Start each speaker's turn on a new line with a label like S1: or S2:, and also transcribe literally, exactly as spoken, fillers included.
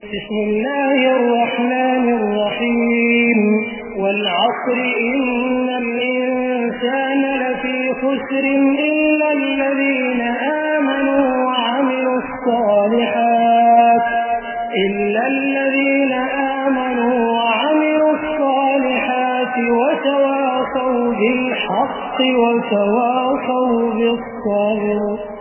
S1: बिस्मिल्लाहिर रहमानिर रहीम वल अस्र इन्नल इंसाना लफी खुस्र इल्ला अल्लज़ीना आमनू व अमिलुस सालिहात इल्ला अल्लज़ीना आमनू व अमिलुस सालिहात व तवासौ बिल हक़्क़ि व तवासौ बिस सब्र।